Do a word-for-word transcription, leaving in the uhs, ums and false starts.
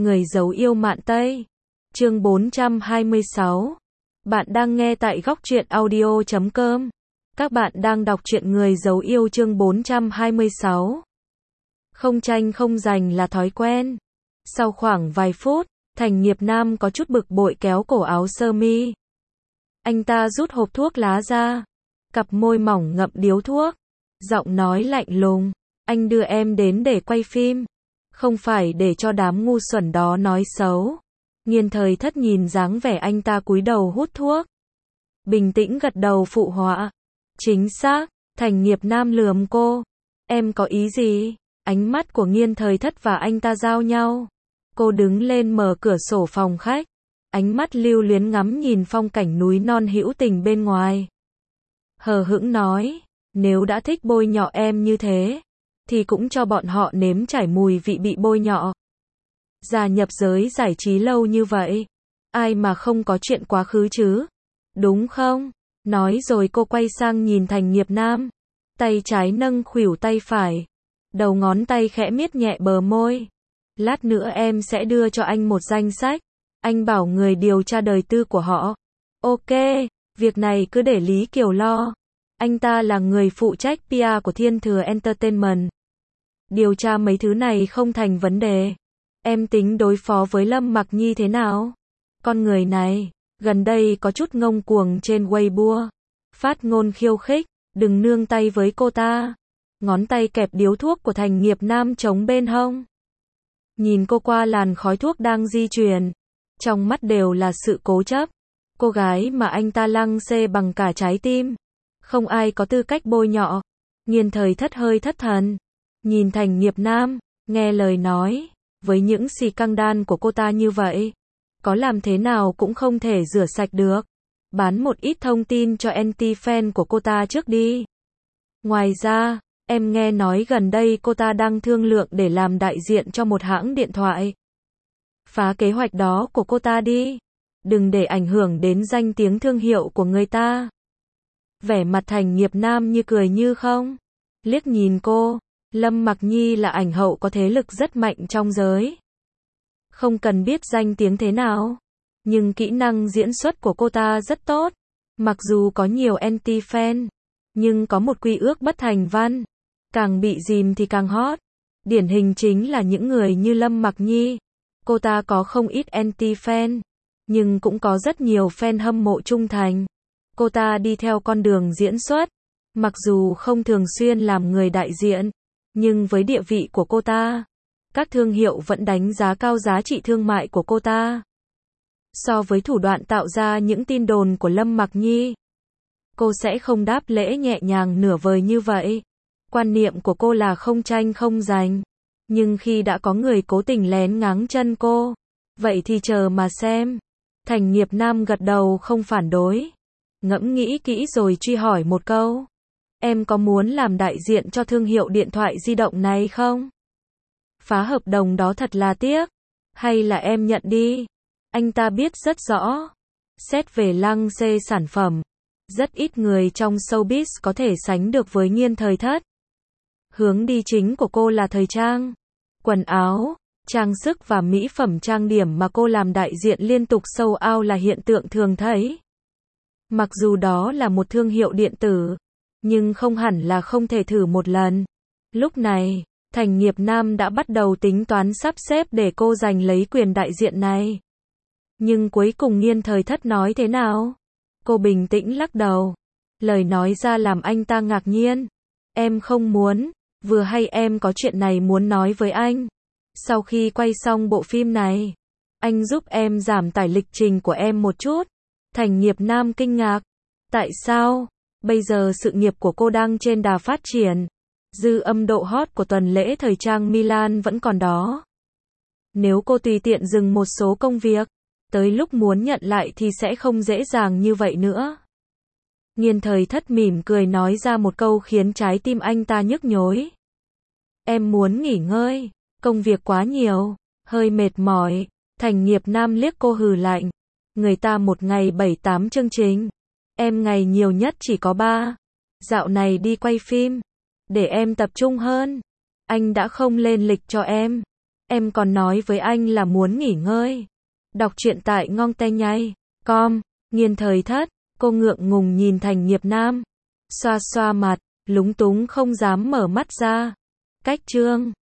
Người giấu yêu Mạn Tây. Chương bốn trăm hai mươi sáu. Bạn đang nghe tại góc truyện audio chấm com. Các bạn đang đọc truyện Người giấu yêu chương bốn trăm hai mươi sáu. Không tranh không giành là thói quen. Sau khoảng vài phút, Thành Nghiệp Nam có chút bực bội kéo cổ áo sơ mi. Anh ta rút hộp thuốc lá ra, cặp môi mỏng ngậm điếu thuốc, giọng nói lạnh lùng, anh đưa em đến để quay phim, không phải để cho đám ngu xuẩn đó nói xấu. Nghiên Thời Thất nhìn dáng vẻ anh ta cúi đầu hút thuốc, bình tĩnh gật đầu phụ họa. Chính xác. Thành Nghiệp Nam lườm cô. Em có ý gì? Ánh mắt của Nghiên Thời Thất và anh ta giao nhau. Cô đứng lên mở cửa sổ phòng khách, ánh mắt lưu luyến ngắm nhìn phong cảnh núi non hữu tình bên ngoài. Hờ hững nói, nếu đã thích bôi nhọ em như thế, thì cũng cho bọn họ nếm trải mùi vị bị bôi nhọ. Gia nhập giới giải trí lâu như vậy, ai mà không có chuyện quá khứ chứ, đúng không? Nói rồi cô quay sang nhìn Thành Nghiệp Nam, tay trái nâng khuỷu tay phải, đầu ngón tay khẽ miết nhẹ bờ môi. Lát nữa em sẽ đưa cho anh một danh sách, anh bảo người điều tra đời tư của họ. Ok, việc này cứ để Lý Kiều lo. Anh ta là người phụ trách pê e của Thiên Thừa Entertainment. Điều tra mấy thứ này không thành vấn đề. Em tính đối phó với Lâm Mặc Nhi thế nào? Con người này, gần đây có chút ngông cuồng trên Weibo. Phát ngôn khiêu khích, đừng nương tay với cô ta. Ngón tay kẹp điếu thuốc của Thành Nghiệp Nam chống bên hông. Nhìn cô qua làn khói thuốc đang di chuyển, trong mắt đều là sự cố chấp. Cô gái mà anh ta lăng xê bằng cả trái tim, không ai có tư cách bôi nhọ. Nghiên Thời Thất hơi thất thần, nhìn Thành Nghiệp Nam, nghe lời nói, với những xì căng đan của cô ta như vậy, có làm thế nào cũng không thể rửa sạch được. Bán một ít thông tin cho anti-fan của cô ta trước đi. Ngoài ra, em nghe nói gần đây cô ta đang thương lượng để làm đại diện cho một hãng điện thoại. Phá kế hoạch đó của cô ta đi, đừng để ảnh hưởng đến danh tiếng thương hiệu của người ta. Vẻ mặt Thành Nghiệp Nam như cười như không, liếc nhìn cô. Lâm Mặc Nhi là ảnh hậu có thế lực rất mạnh trong giới. Không cần biết danh tiếng thế nào, nhưng kỹ năng diễn xuất của cô ta rất tốt. Mặc dù có nhiều anti-fan, nhưng có một quy ước bất thành văn, càng bị dìm thì càng hot. Điển hình chính là những người như Lâm Mặc Nhi. Cô ta có không ít anti-fan, nhưng cũng có rất nhiều fan hâm mộ trung thành. Cô ta đi theo con đường diễn xuất, mặc dù không thường xuyên làm người đại diện, nhưng với địa vị của cô ta, các thương hiệu vẫn đánh giá cao giá trị thương mại của cô ta. So với thủ đoạn tạo ra những tin đồn của Lâm Mặc Nhi, cô sẽ không đáp lễ nhẹ nhàng nửa vời như vậy. Quan niệm của cô là không tranh không giành, nhưng khi đã có người cố tình lén ngáng chân cô, vậy thì chờ mà xem. Thành Nghiệp Nam gật đầu không phản đối, ngẫm nghĩ kỹ rồi truy hỏi một câu. Em có muốn làm đại diện cho thương hiệu điện thoại di động này không? Phá hợp đồng đó thật là tiếc. Hay là em nhận đi? Anh ta biết rất rõ. Xét về lăng xê sản phẩm, rất ít người trong showbiz có thể sánh được với Nghiên Thời Thất. Hướng đi chính của cô là thời trang, quần áo, trang sức và mỹ phẩm trang điểm mà cô làm đại diện liên tục sold out là hiện tượng thường thấy. Mặc dù đó là một thương hiệu điện tử, nhưng không hẳn là không thể thử một lần. Lúc này, Thành Nghiệp Nam đã bắt đầu tính toán sắp xếp để cô giành lấy quyền đại diện này. Nhưng cuối cùng Nghiên Thời Thất nói thế nào? Cô bình tĩnh lắc đầu. Lời nói ra làm anh ta ngạc nhiên. Em không muốn, vừa hay em có chuyện này muốn nói với anh. Sau khi quay xong bộ phim này, anh giúp em giảm tải lịch trình của em một chút. Thành Nghiệp Nam kinh ngạc. Tại sao? Bây giờ sự nghiệp của cô đang trên đà phát triển. Dư âm độ hot của tuần lễ thời trang Milan vẫn còn đó. Nếu cô tùy tiện dừng một số công việc, tới lúc muốn nhận lại thì sẽ không dễ dàng như vậy nữa. Nghiên Thời Thất mỉm cười nói ra một câu khiến trái tim anh ta nhức nhối. Em muốn nghỉ ngơi, công việc quá nhiều, hơi mệt mỏi. Thành Nghiệp Nam liếc cô hừ lạnh. Người ta một ngày bảy tám chương trình, em ngày nhiều nhất chỉ có ba. Dạo này đi quay phim, để em tập trung hơn. Anh đã không lên lịch cho em. Em còn nói với anh là muốn nghỉ ngơi. Đọc truyện tại ngongtehnyai chấm com. Nghiên thời thất, cô ngượng ngùng nhìn Thành Nghiệp Nam. Xoa xoa mặt, lúng túng không dám mở mắt ra. Cách chương